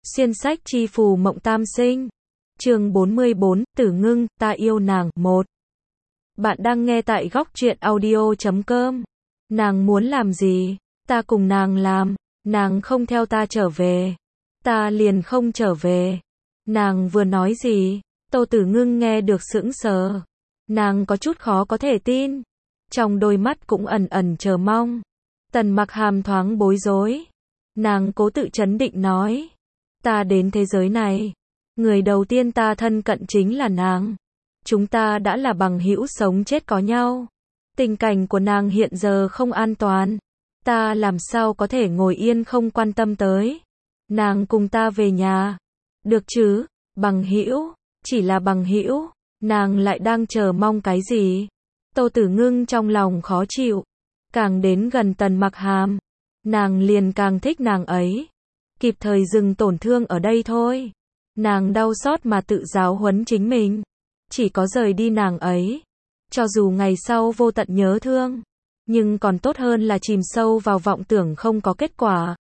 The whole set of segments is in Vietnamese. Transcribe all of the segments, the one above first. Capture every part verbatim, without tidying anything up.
Xuyên sách chi phù mộng tam sinh. Chương bốn mươi bốn, Tử Ngưng, ta yêu nàng. một. Bạn đang nghe tại góc truyện audio chấm com. Nàng muốn làm gì? Ta cùng nàng làm. Nàng không theo ta trở về. Ta liền không trở về. Nàng vừa nói gì? Tô Tử Ngưng nghe được sững sờ. Nàng có chút khó có thể tin. Trong đôi mắt cũng ẩn ẩn chờ mong. Tần Mặc Hàm thoáng bối rối. Nàng cố tự trấn định nói. Ta đến thế giới này. Người đầu tiên ta thân cận chính là nàng. Chúng ta đã là bằng hữu sống chết có nhau. Tình cảnh của nàng hiện giờ không an toàn. Ta làm sao có thể ngồi yên không quan tâm tới. Nàng cùng ta về nhà. Được chứ, bằng hữu, chỉ là bằng hữu. Nàng lại đang chờ mong cái gì? Tô Tử Ngưng trong lòng khó chịu. Càng đến gần Tần Mặc Hàm, nàng liền càng thích nàng ấy. Kịp thời dừng tổn thương ở đây thôi. Nàng đau xót mà tự giáo huấn chính mình. Chỉ có rời đi nàng ấy. Cho dù ngày sau vô tận nhớ thương, nhưng còn tốt hơn là chìm sâu vào vọng tưởng không có kết quả.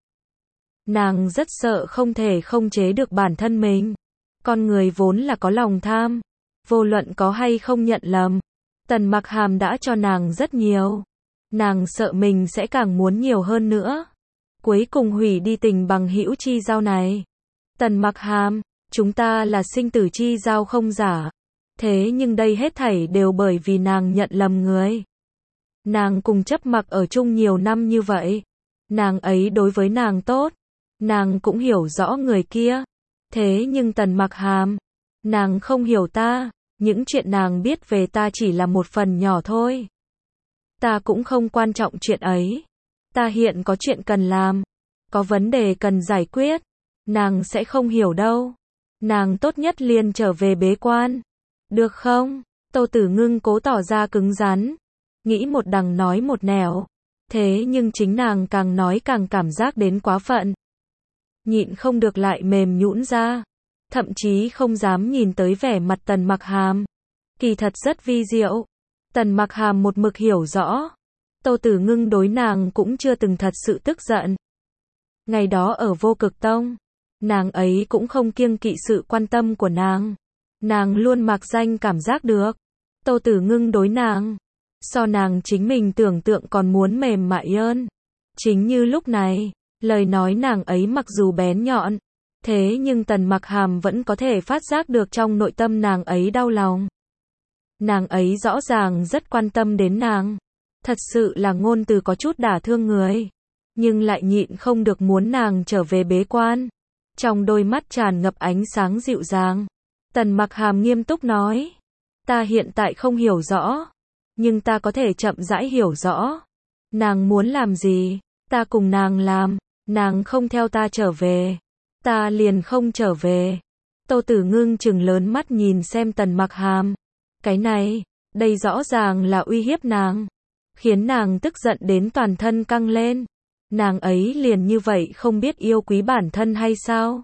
Nàng rất sợ không thể không chế được bản thân mình. Con người vốn là có lòng tham. Vô luận có hay không nhận lầm, Tần Mặc Hàm đã cho nàng rất nhiều. Nàng sợ mình sẽ càng muốn nhiều hơn nữa. Cuối cùng hủy đi tình bằng hữu chi giao này. Tần Mặc Hàm, chúng ta là sinh tử chi giao không giả. Thế nhưng đây hết thảy đều bởi vì nàng nhận lầm người. Nàng cùng chấp mặc ở chung nhiều năm như vậy. Nàng ấy đối với nàng tốt. Nàng cũng hiểu rõ người kia. Thế nhưng Tần Mặc Hàm, nàng không hiểu ta. Những chuyện nàng biết về ta chỉ là một phần nhỏ thôi. Ta cũng không quan trọng chuyện ấy. Ta hiện có chuyện cần làm. Có vấn đề cần giải quyết. Nàng sẽ không hiểu đâu. Nàng tốt nhất liền trở về bế quan. Được không? Tô Tử Ngưng cố tỏ ra cứng rắn. Nghĩ một đằng nói một nẻo. Thế nhưng chính nàng càng nói càng cảm giác đến quá phận. Nhịn không được lại mềm nhũn ra. Thậm chí không dám nhìn tới vẻ mặt Tần Mặc Hàm. Kỳ thật rất vi diệu. Tần Mặc Hàm một mực hiểu rõ. Tô Tử Ngưng đối nàng cũng chưa từng thật sự tức giận. Ngày đó ở Vô Cực Tông, nàng ấy cũng không kiêng kỵ sự quan tâm của nàng. Nàng luôn mạc danh cảm giác được. Tô Tử Ngưng đối nàng, so nàng chính mình tưởng tượng còn muốn mềm mại hơn. Chính như lúc này, lời nói nàng ấy mặc dù bén nhọn, thế nhưng Tần Mặc Hàm vẫn có thể phát giác được trong nội tâm nàng ấy đau lòng. Nàng ấy rõ ràng rất quan tâm đến nàng. Thật sự là ngôn từ có chút đả thương người. Nhưng lại nhịn không được muốn nàng trở về bế quan. Trong đôi mắt tràn ngập ánh sáng dịu dàng. Tần Mặc Hàm nghiêm túc nói. Ta hiện tại không hiểu rõ. Nhưng ta có thể chậm rãi hiểu rõ. Nàng muốn làm gì? Ta cùng nàng làm. Nàng không theo ta trở về. Ta liền không trở về. Tô Tử Ngưng trừng lớn mắt nhìn xem Tần Mặc Hàm. Cái này, đây rõ ràng là uy hiếp nàng. Khiến nàng tức giận đến toàn thân căng lên. Nàng ấy liền như vậy không biết yêu quý bản thân hay sao?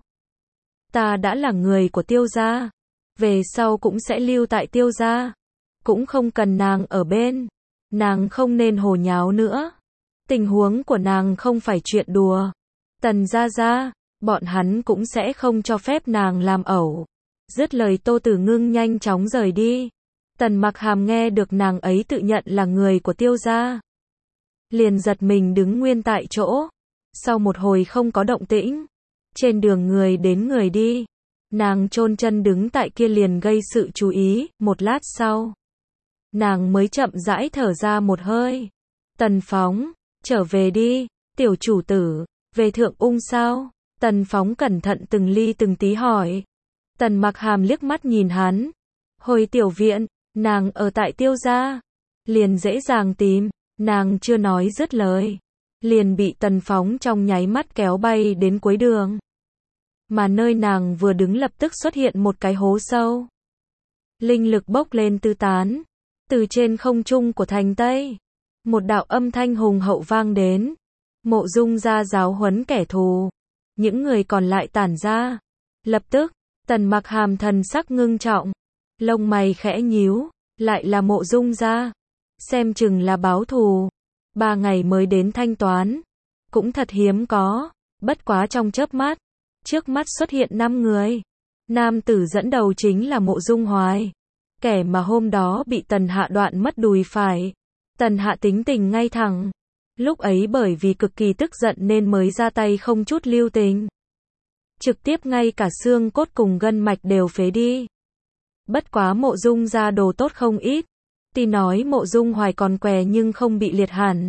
Ta đã là người của Tiêu gia. Về sau cũng sẽ lưu tại Tiêu gia. Cũng không cần nàng ở bên. Nàng không nên hồ nháo nữa. Tình huống của nàng không phải chuyện đùa. Tần gia gia, bọn hắn cũng sẽ không cho phép nàng làm ẩu. Dứt lời Tô Tử Ngưng nhanh chóng rời đi. Tần Mặc Hàm nghe được nàng ấy tự nhận là người của Tiêu gia. Liền giật mình đứng nguyên tại chỗ. Sau một hồi không có động tĩnh. Trên đường người đến người đi. Nàng chôn chân đứng tại kia liền gây sự chú ý. Một lát sau, nàng mới chậm rãi thở ra một hơi. Tần Phóng, trở về đi. Tiểu chủ tử, về Thượng Ung sao? Tần Phóng cẩn thận từng ly từng tí hỏi. Tần Mặc Hàm liếc mắt nhìn hắn. Hồi tiểu viện, nàng ở tại Tiêu gia. Liền dễ dàng tìm. Nàng chưa nói dứt lời. Liền bị Tần Phóng trong nháy mắt kéo bay đến cuối đường. Mà nơi nàng vừa đứng lập tức xuất hiện một cái hố sâu. Linh lực bốc lên tứ tán. Từ trên không trung của thành Tây. Một đạo âm thanh hùng hậu vang đến. Mộ Dung gia giáo huấn kẻ thù. Những người còn lại tản ra. Lập tức, Tần Mặc Hàm thần sắc ngưng trọng. Lông mày khẽ nhíu. Lại là Mộ Dung gia. Xem chừng là báo thù. Ba ngày mới đến thanh toán. Cũng thật hiếm có. Bất quá trong chớp mắt. Trước mắt xuất hiện năm người. Nam tử dẫn đầu chính là Mộ Dung Hoài. Kẻ mà hôm đó bị Tần Hạ đoạn mất đùi phải. Tần Hạ tính tình ngay thẳng. Lúc ấy bởi vì cực kỳ tức giận nên mới ra tay không chút lưu tình. Trực tiếp ngay cả xương cốt cùng gân mạch đều phế đi. Bất quá Mộ Dung ra đồ tốt không ít. Tuy nói Mộ Dung Hoài còn què nhưng không bị liệt hẳn.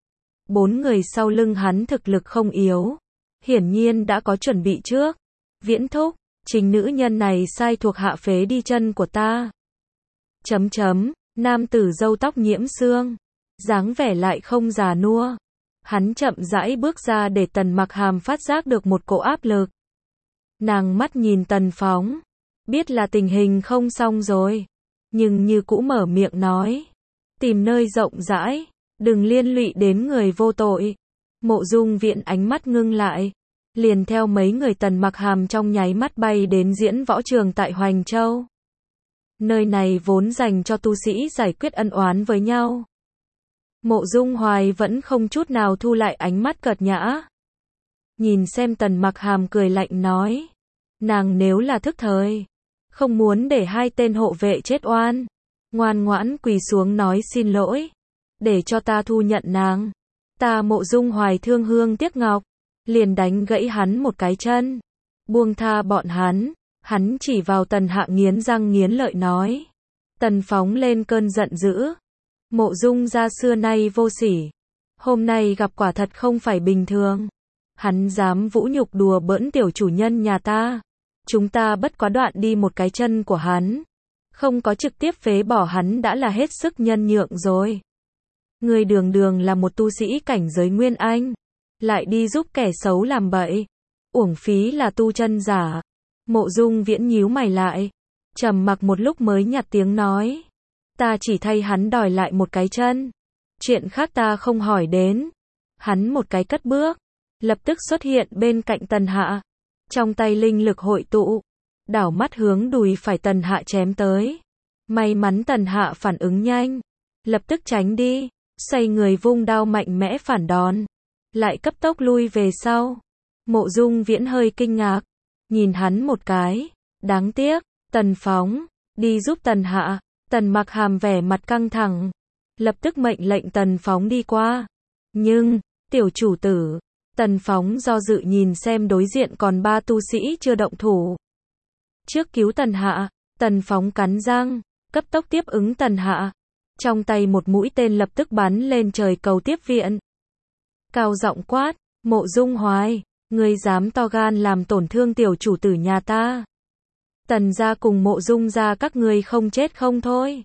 Bốn người sau lưng hắn thực lực không yếu. Hiển nhiên đã có chuẩn bị trước. Viễn thúc, chính nữ nhân này sai thuộc hạ phế đi chân của ta. Chấm chấm, nam tử râu tóc nhiễm xương. Dáng vẻ lại không già nua. Hắn chậm rãi bước ra để Tần Mặc Hàm phát giác được một cỗ áp lực. Nàng mắt nhìn Tần Phóng. Biết là tình hình không xong rồi. Nhưng như cũ mở miệng nói. Tìm nơi rộng rãi. Đừng liên lụy đến người vô tội. Mộ Dung Viễn ánh mắt ngưng lại. Liền theo mấy người Tần Mặc Hàm trong nháy mắt bay đến diễn võ trường tại Hoành Châu. Nơi này vốn dành cho tu sĩ giải quyết ân oán với nhau. Mộ Dung Hoài vẫn không chút nào thu lại ánh mắt cợt nhã. Nhìn xem Tần Mặc Hàm cười lạnh nói. Nàng nếu là thức thời. Không muốn để hai tên hộ vệ chết oan. Ngoan ngoãn quỳ xuống nói xin lỗi. Để cho ta thu nhận nàng. Ta Mộ Dung Hoài thương hương tiếc ngọc. Liền đánh gãy hắn một cái chân. Buông tha bọn hắn. Hắn chỉ vào Tần Hạ nghiến răng nghiến lợi nói. Tần Phóng lên cơn giận dữ. Mộ Dung gia xưa nay vô sỉ. Hôm nay gặp quả thật không phải bình thường. Hắn dám vũ nhục đùa bỡn tiểu chủ nhân nhà ta. Chúng ta bất quá đoạn đi một cái chân của hắn. Không có trực tiếp phế bỏ hắn đã là hết sức nhân nhượng rồi. Người đường đường là một tu sĩ cảnh giới Nguyên Anh. Lại đi giúp kẻ xấu làm bậy. Uổng phí là tu chân giả. Mộ Dung Viễn nhíu mày lại. Trầm mặc một lúc mới nhặt tiếng nói. Ta chỉ thay hắn đòi lại một cái chân. Chuyện khác ta không hỏi đến. Hắn một cái cất bước. Lập tức xuất hiện bên cạnh Tần Hạ. Trong tay linh lực hội tụ. Đảo mắt hướng đùi phải Tần Hạ chém tới. May mắn Tần Hạ phản ứng nhanh. Lập tức tránh đi. Xoay người vung đao mạnh mẽ phản đòn. Lại cấp tốc lui về sau. Mộ Dung Viễn hơi kinh ngạc. Nhìn hắn một cái. Đáng tiếc. Tần Phóng. Đi giúp Tần Hạ. Tần Mặc Hàm vẻ mặt căng thẳng. Lập tức mệnh lệnh Tần Phóng đi qua. Nhưng. Tiểu chủ tử. Tần Phóng do dự nhìn xem đối diện còn ba tu sĩ chưa động thủ. Trước cứu Tần Hạ. Tần Phóng cắn răng. Cấp tốc tiếp ứng Tần Hạ. Trong tay một mũi tên lập tức bắn lên trời cầu tiếp viện. Cao giọng quát. Mộ Dung Hoài. Ngươi dám to gan làm tổn thương tiểu chủ tử nhà ta. Tần gia cùng Mộ Dung gia các ngươi không chết không thôi.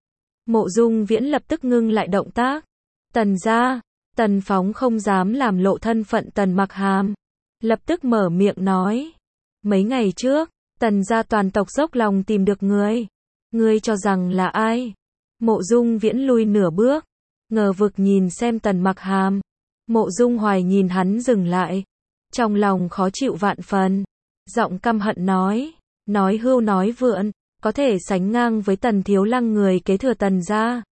Mộ Dung Viễn lập tức ngưng lại động tác. Tần gia. Tần Phóng không dám làm lộ thân phận Tần Mặc Hàm. Lập tức mở miệng nói. Mấy ngày trước. Tần gia toàn tộc dốc lòng tìm được ngươi. Ngươi cho rằng là ai? Mộ Dung Viễn lui nửa bước. Ngờ vực nhìn xem Tần Mặc Hàm. Mộ Dung Hoài nhìn hắn dừng lại. Trong lòng khó chịu vạn phần. Giọng căm hận nói. Nói hưu nói vượn. Có thể sánh ngang với Tần Thiếu Lăng người kế thừa Tần gia.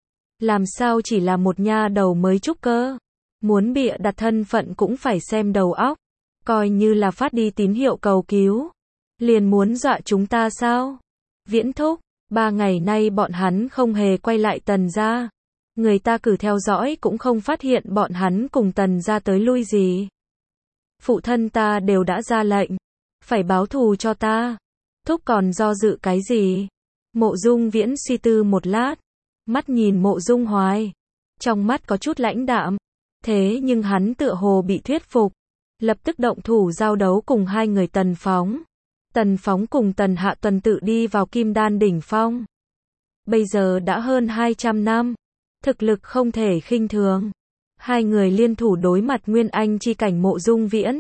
Làm sao chỉ là một nha đầu mới trúc cơ. Muốn bịa đặt thân phận cũng phải xem đầu óc. Coi như là phát đi tín hiệu cầu cứu. Liền muốn dọa chúng ta sao? Viễn thúc. Ba ngày nay bọn hắn không hề quay lại Tần gia. Người ta cử theo dõi cũng không phát hiện bọn hắn cùng Tần gia tới lui gì. Phụ thân ta đều đã ra lệnh. Phải báo thù cho ta. Thúc còn do dự cái gì? Mộ Dung Viễn suy tư một lát. Mắt nhìn Mộ Dung Hoài. Trong mắt có chút lãnh đạm. Thế nhưng hắn tựa hồ bị thuyết phục. Lập tức động thủ giao đấu cùng hai người Tần Phóng. Tần Phóng cùng Tần Hạ tuần tự đi vào Kim Đan đỉnh phong. Bây giờ đã hơn hai trăm năm. Thực lực không thể khinh thường. Hai người liên thủ đối mặt Nguyên Anh chi cảnh Mộ Dung Viễn.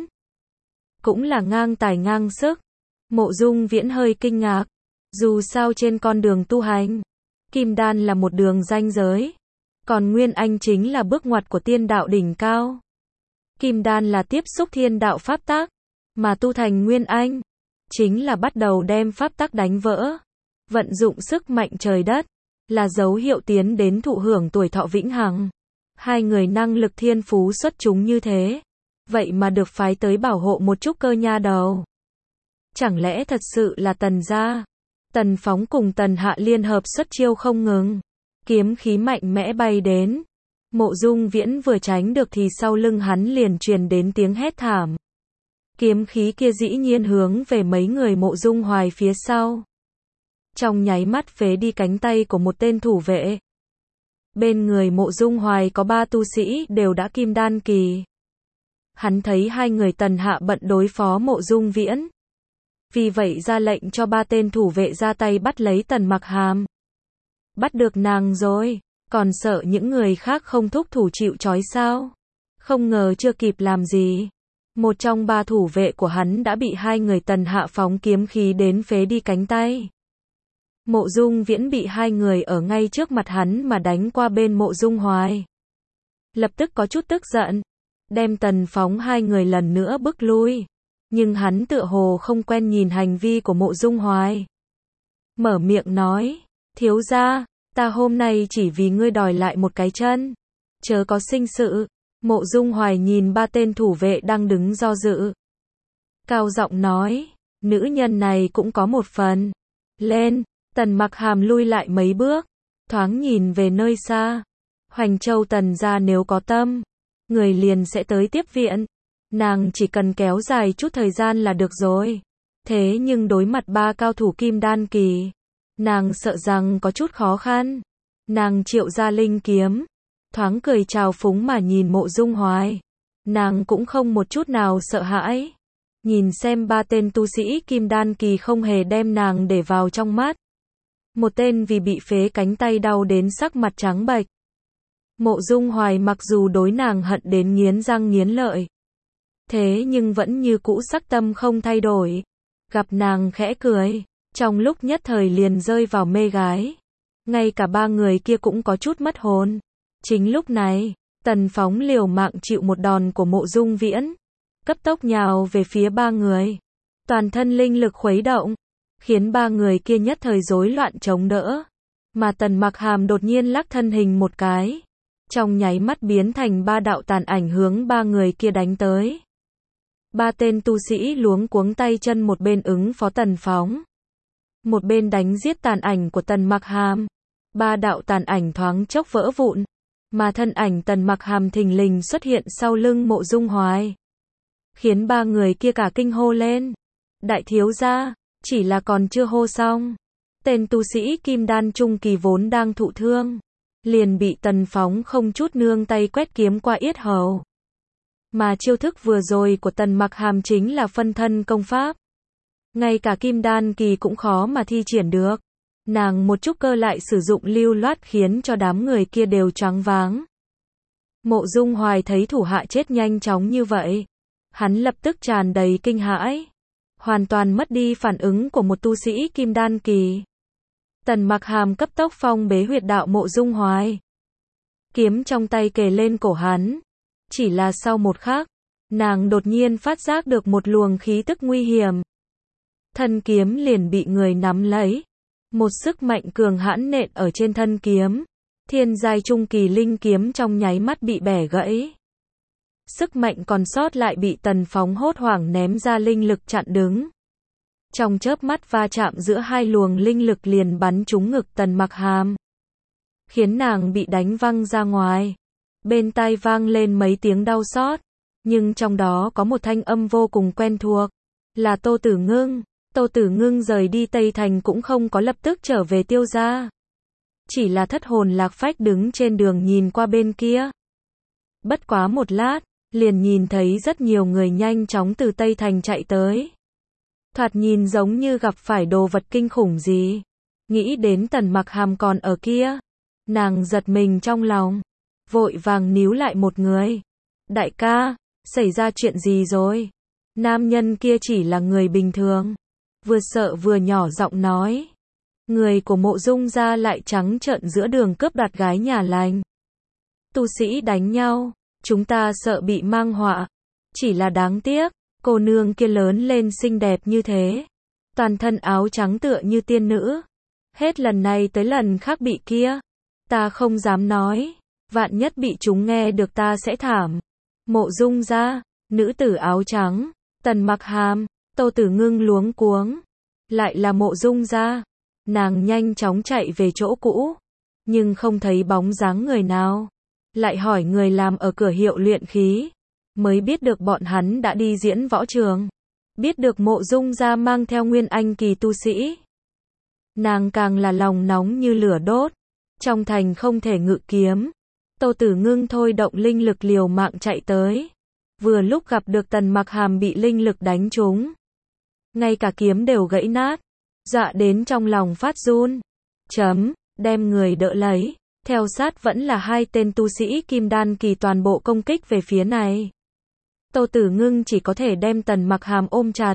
Cũng là ngang tài ngang sức. Mộ Dung Viễn hơi kinh ngạc. Dù sao trên con đường tu hành. Kim Đan là một đường ranh giới. Còn Nguyên Anh chính là bước ngoặt của tiên đạo đỉnh cao. Kim Đan là tiếp xúc thiên đạo pháp tắc. Mà tu thành Nguyên Anh. Chính là bắt đầu đem pháp tắc đánh vỡ. Vận dụng sức mạnh trời đất. Là dấu hiệu tiến đến thụ hưởng tuổi thọ vĩnh hằng. Hai người năng lực thiên phú xuất chúng như thế. vậy mà được phái tới bảo hộ một trúc cơ nha đầu. Chẳng lẽ thật sự là Tần gia? Tần Phóng cùng Tần Hạ liên hợp xuất chiêu không ngừng. Kiếm khí mạnh mẽ bay đến. Mộ Dung Viễn vừa tránh được thì sau lưng hắn liền truyền đến tiếng hét thảm. Kiếm khí kia dĩ nhiên hướng về mấy người Mộ Dung Hoài phía sau. Trong nháy mắt phế đi cánh tay của một tên thủ vệ. Bên người Mộ Dung Hoài có ba tu sĩ đều đã kim đan kỳ. Hắn thấy hai người Tần Hạ bận đối phó Mộ Dung Viễn. Vì vậy ra lệnh cho ba tên thủ vệ ra tay bắt lấy Tần Mặc Hàm. Bắt được nàng rồi, còn sợ những người khác không thúc thủ chịu trói sao? Không ngờ chưa kịp làm gì. Một trong ba thủ vệ của hắn đã bị hai người Tần Hạ phóng kiếm khí đến phế đi cánh tay. Mộ Dung Viễn bị hai người ở ngay trước mặt hắn mà đánh qua bên Mộ Dung Hoài. Lập tức có chút tức giận, đem Tần Phóng hai người lần nữa bức lui. Nhưng hắn tựa hồ không quen nhìn hành vi của Mộ Dung Hoài. Mở miệng nói, thiếu gia, ta hôm nay chỉ vì ngươi đòi lại một cái chân. Chớ có sinh sự. Mộ Dung Hoài nhìn ba tên thủ vệ đang đứng do dự. Cao giọng nói, nữ nhân này cũng có một phần. Lên, Tần Mặc Hàm lui lại mấy bước, thoáng nhìn về nơi xa. Hoành Châu Tần gia nếu có tâm, người liền sẽ tới tiếp viện. Nàng chỉ cần kéo dài chút thời gian là được rồi. Thế nhưng đối mặt ba cao thủ kim đan kỳ, nàng sợ rằng có chút khó khăn. Nàng triệu ra linh kiếm, thoáng cười trào phúng mà nhìn Mộ Dung Hoài. Nàng cũng không một chút nào sợ hãi. Nhìn xem ba tên tu sĩ kim đan kỳ không hề đem nàng để vào trong mắt. Một tên vì bị phế cánh tay đau đến sắc mặt trắng bệch. Mộ Dung Hoài mặc dù đối nàng hận đến nghiến răng nghiến lợi, thế nhưng vẫn như cũ sắc tâm không thay đổi. Gặp nàng khẽ cười, trong lúc nhất thời liền rơi vào mê gái. Ngay cả ba người kia cũng có chút mất hồn. Chính lúc này, Tần Phóng liều mạng chịu một đòn của Mộ Dung Viễn, cấp tốc nhào về phía ba người. Toàn thân linh lực khuấy động, khiến ba người kia nhất thời rối loạn chống đỡ. Mà Tần Mặc Hàm đột nhiên lắc thân hình một cái, trong nháy mắt biến thành ba đạo tàn ảnh hướng ba người kia đánh tới. Ba tên tu sĩ luống cuống tay chân, một bên ứng phó Tần Phóng, một bên đánh giết tàn ảnh của Tần Mặc Hàm. Ba đạo tàn ảnh thoáng chốc vỡ vụn, mà thân ảnh Tần Mặc Hàm thình lình xuất hiện sau lưng Mộ Dung Hoài, khiến ba người kia cả kinh hô lên. Đại thiếu gia, chỉ là còn chưa hô xong, tên tu sĩ kim đan trung kỳ vốn đang thụ thương, liền bị Tần Phóng không chút nương tay quét kiếm qua yết hầu. Mà chiêu thức vừa rồi của Tần Mặc Hàm chính là phân thân công pháp. Ngay cả kim đan kỳ cũng khó mà thi triển được. Nàng một chút cơ lại sử dụng lưu loát khiến cho đám người kia đều choáng váng. Mộ Dung Hoài thấy thủ hạ chết nhanh chóng như vậy, hắn lập tức tràn đầy kinh hãi, hoàn toàn mất đi phản ứng của một tu sĩ kim đan kỳ. Tần Mặc Hàm cấp tốc phong bế huyệt đạo Mộ Dung Hoài, kiếm trong tay kề lên cổ hắn. Chỉ là sau một khắc, nàng đột nhiên phát giác được một luồng khí tức nguy hiểm. Thân kiếm liền bị người nắm lấy. Một sức mạnh cường hãn nện ở trên thân kiếm. Thiên giai trung kỳ linh kiếm trong nháy mắt bị bẻ gãy. Sức mạnh còn sót lại bị Tần Phóng hốt hoảng ném ra linh lực chặn đứng. Trong chớp mắt va chạm giữa hai luồng linh lực liền bắn trúng ngực Tần Mặc Hàm, khiến nàng bị đánh văng ra ngoài. Bên tai vang lên mấy tiếng đau xót, nhưng trong đó có một thanh âm vô cùng quen thuộc, là Tô Tử Ngưng. Tô Tử Ngưng rời đi Tây Thành cũng không có lập tức trở về Tiêu gia, chỉ là thất hồn lạc phách đứng trên đường nhìn qua bên kia. Bất quá một lát, liền nhìn thấy rất nhiều người nhanh chóng từ Tây Thành chạy tới. Thoạt nhìn giống như gặp phải đồ vật kinh khủng gì. Nghĩ đến Tần Mặc Hàm còn ở kia, nàng giật mình trong lòng, vội vàng níu lại một người. Đại ca, xảy ra chuyện gì rồi? Nam nhân kia chỉ là người bình thường. Vừa sợ vừa nhỏ giọng nói. Người của Mộ Dung gia lại trắng trợn giữa đường cướp đoạt gái nhà lành. Tu sĩ đánh nhau, chúng ta sợ bị mang họa. Chỉ là đáng tiếc, cô nương kia lớn lên xinh đẹp như thế, toàn thân áo trắng tựa như tiên nữ. Hết lần này tới lần khác bị kia. Ta không dám nói, vạn nhất bị chúng nghe được ta sẽ thảm. Mộ Dung gia, Nữ tử áo trắng, Tần Mặc Hàm, Tô Tử Ngưng luống cuống. Lại là Mộ Dung gia. Nàng nhanh chóng chạy về chỗ cũ, nhưng không thấy bóng dáng người nào. Lại hỏi người làm ở cửa hiệu luyện khí, mới biết được bọn hắn đã đi diễn võ trường. Biết được Mộ Dung gia mang theo nguyên anh kỳ tu sĩ. Nàng càng là lòng nóng như lửa đốt. Trong thành không thể ngự kiếm. Tô Tử Ngưng thôi động linh lực liều mạng chạy tới. Vừa lúc gặp được Tần Mặc Hàm bị linh lực đánh trúng. Ngay cả kiếm đều gãy nát. Dọa đến trong lòng phát run. Chấm, đem người đỡ lấy. Theo sát vẫn là hai tên tu sĩ kim đan kỳ toàn bộ công kích về phía này. Tô Tử Ngưng chỉ có thể đem Tần Mặc Hàm ôm chặt.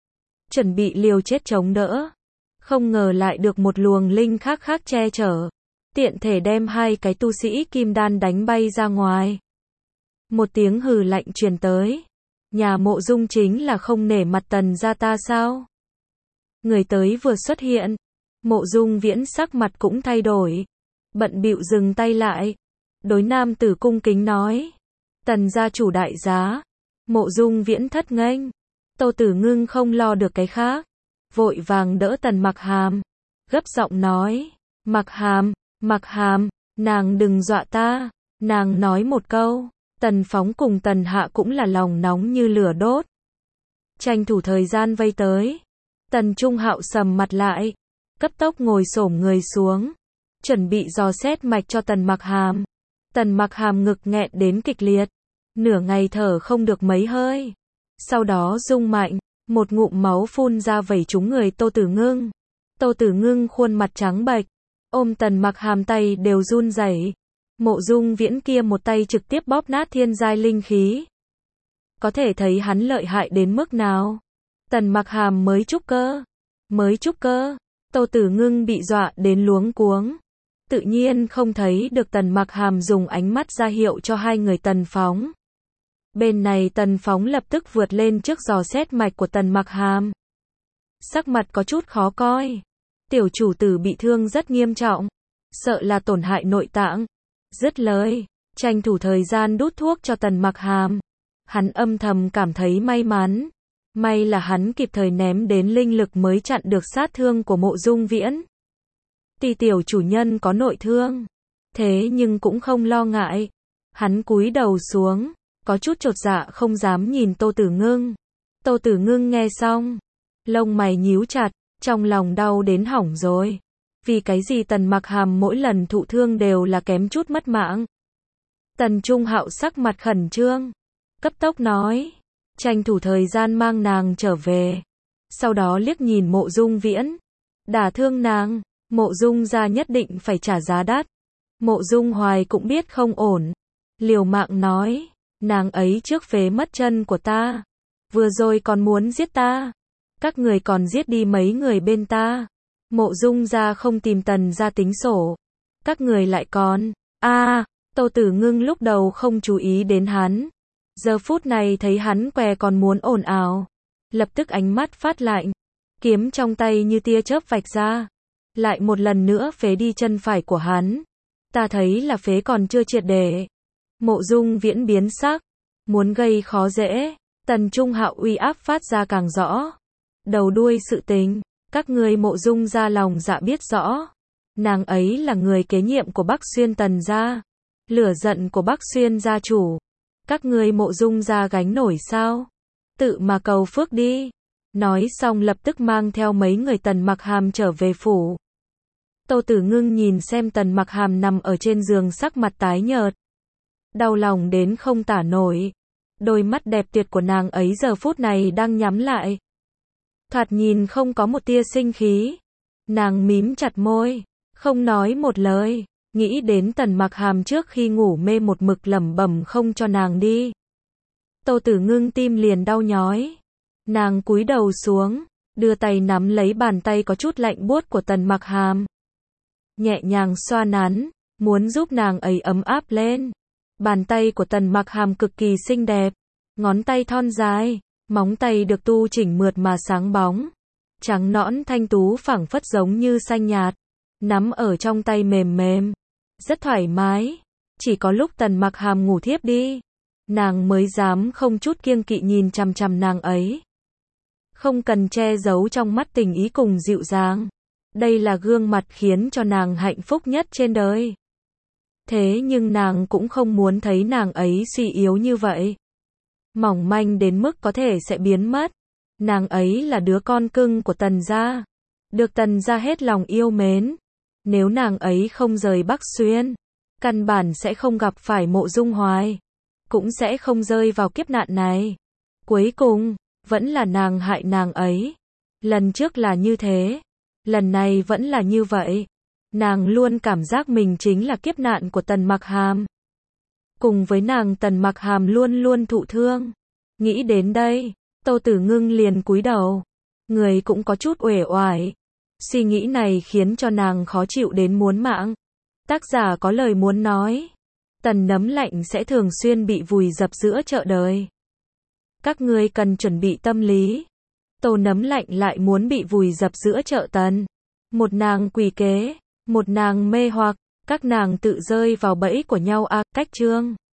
Chuẩn bị liều chết chống đỡ. Không ngờ lại được một luồng linh khác khác che chở. Tiện thể đem hai cái tu sĩ kim đan đánh bay ra ngoài. Một tiếng hừ lạnh truyền tới. Nhà Mộ Dung chính là không nể mặt Tần gia ta sao? Người tới vừa xuất hiện. Mộ Dung Viễn sắc mặt cũng thay đổi. Bận bịu dừng tay lại. Đối nam tử cung kính nói. Tần gia chủ đại giá. Mộ Dung Viễn thất nghênh. Tô Tử Ngưng không lo được cái khác. Vội vàng đỡ Tần Mặc Hàm. Gấp giọng nói. Mặc Hàm, Mặc Hàm, nàng đừng dọa ta. Nàng nói một câu. Tần Phóng cùng Tần Hạ cũng là lòng nóng như lửa đốt. Tranh thủ thời gian vây tới. Tần Trung Hạo sầm mặt lại. Cấp tốc ngồi xổm người xuống. Chuẩn bị dò xét mạch cho Tần Mặc Hàm. Tần Mặc Hàm ngực nghẹn đến kịch liệt. Nửa ngày thở không được mấy hơi. Sau đó rung mạnh. Một ngụm máu phun ra vẩy trúng người Tô Tử Ngưng. Tô Tử Ngưng khuôn mặt trắng bệch. Ôm Tần Mặc Hàm tay đều run rẩy. Mộ Dung Viễn kia một tay trực tiếp bóp nát thiên giai linh khí. Có thể thấy hắn lợi hại đến mức nào. Tần Mặc Hàm mới trúc cơ. Mới trúc cơ. Tô Tử Ngưng bị dọa đến luống cuống. Tự nhiên không thấy được Tần Mặc Hàm dùng ánh mắt ra hiệu cho hai người Tần Phóng. Bên này Tần Phóng lập tức vượt lên trước dò xét mạch của Tần Mặc Hàm. Sắc mặt có chút khó coi. Tiểu chủ tử bị thương rất nghiêm trọng. Sợ là tổn hại nội tạng. Dứt lời, tranh thủ thời gian đút thuốc cho Tần Mặc Hàm. Hắn âm thầm cảm thấy may mắn. May là hắn kịp thời ném đến linh lực mới chặn được sát thương của Mộ Dung Viễn. Tuy tiểu chủ nhân có nội thương, thế nhưng cũng không lo ngại. Hắn cúi đầu xuống, có chút chột dạ không dám nhìn Tô Tử Ngưng. Tô Tử Ngưng nghe xong, lông mày nhíu chặt, trong lòng đau đến hỏng rồi. Vì cái gì Tần Mặc Hàm mỗi lần thụ thương đều là kém chút mất mạng. Tần Trung Hạo sắc mặt khẩn trương, cấp tốc nói, tranh thủ thời gian mang nàng trở về. Sau đó liếc nhìn Mộ Dung Viễn, đả thương nàng, Mộ Dung gia nhất định phải trả giá đắt. Mộ Dung Hoài cũng biết không ổn, liều mạng nói, nàng ấy trước phế mất chân của ta, vừa rồi còn muốn giết ta, các người còn giết đi mấy người bên ta. Mộ Dung gia không tìm Tần gia tính sổ, các người lại còn, a à, Tô Tử Ngưng lúc đầu không chú ý đến hắn, giờ phút này thấy hắn què còn muốn ồn ào, lập tức ánh mắt phát lạnh, kiếm trong tay như tia chớp vạch ra, lại một lần nữa phế đi chân phải của hắn. Ta thấy là phế còn chưa triệt để. Mộ Dung Viễn biến sắc, muốn gây khó dễ. Tần Trung Hạo uy áp phát ra càng rõ. Đầu đuôi sự tình, các ngươi Mộ Dung gia lòng dạ biết rõ. Nàng ấy là người kế nhiệm của Bắc Xuyên Tần gia, lửa giận của Bắc Xuyên gia chủ, các ngươi Mộ Dung gia gánh nổi sao? Tự mà cầu phước đi. Nói xong lập tức mang theo mấy người Tần Mặc Hàm trở về phủ. Tô Tử Ngưng nhìn xem Tần Mặc Hàm nằm ở trên giường sắc mặt tái nhợt, đau lòng đến không tả nổi. Đôi mắt đẹp tuyệt của nàng ấy giờ phút này đang nhắm lại, thoạt nhìn không có một tia sinh khí. Nàng mím chặt môi, không nói một lời, nghĩ đến Tần Mặc Hàm trước khi ngủ mê một mực lẩm bẩm không cho nàng đi. Tô Tử Ngưng tim liền đau nhói. Nàng cúi đầu xuống, đưa tay nắm lấy bàn tay có chút lạnh buốt của Tần Mặc Hàm, nhẹ nhàng xoa nắn, muốn giúp nàng ấy ấm áp lên. Bàn tay của Tần Mặc Hàm cực kỳ xinh đẹp, ngón tay thon dài, móng tay được tu chỉnh mượt mà sáng bóng, trắng nõn thanh tú phảng phất giống như xanh nhạt, nắm ở trong tay mềm mềm, rất thoải mái. Chỉ có lúc Tần Mặc Hàm ngủ thiếp đi, nàng mới dám không chút kiêng kỵ nhìn chằm chằm nàng ấy. Không cần che giấu trong mắt tình ý cùng dịu dàng. Đây là gương mặt khiến cho nàng hạnh phúc nhất trên đời. Thế nhưng nàng cũng không muốn thấy nàng ấy suy yếu như vậy. Mỏng manh đến mức có thể sẽ biến mất. Nàng ấy là đứa con cưng của Tần gia. Được Tần gia hết lòng yêu mến. Nếu nàng ấy không rời Bắc Xuyên, căn bản sẽ không gặp phải Mộ Dung Hoài. Cũng sẽ không rơi vào kiếp nạn này. Cuối cùng, vẫn là nàng hại nàng ấy. Lần trước là như thế. Lần này vẫn là như vậy. Nàng luôn cảm giác mình chính là kiếp nạn của Tần Mặc Hàm. Cùng với nàng Tần Mặc Hàm luôn luôn thụ thương. Nghĩ đến đây, Tô Tử Ngưng liền cúi đầu. Người cũng có chút uể oải. Suy nghĩ này khiến cho nàng khó chịu đến muốn mạng. Tác giả có lời muốn nói. Tần Nấm Lạnh sẽ thường xuyên bị vùi dập giữa chợ đời. Các ngươi cần chuẩn bị tâm lý. Tô Nấm Lạnh lại muốn bị vùi dập giữa chợ Tần. Một nàng quỷ kế, một nàng mê hoặc, các nàng tự rơi vào bẫy của nhau à, cách chương.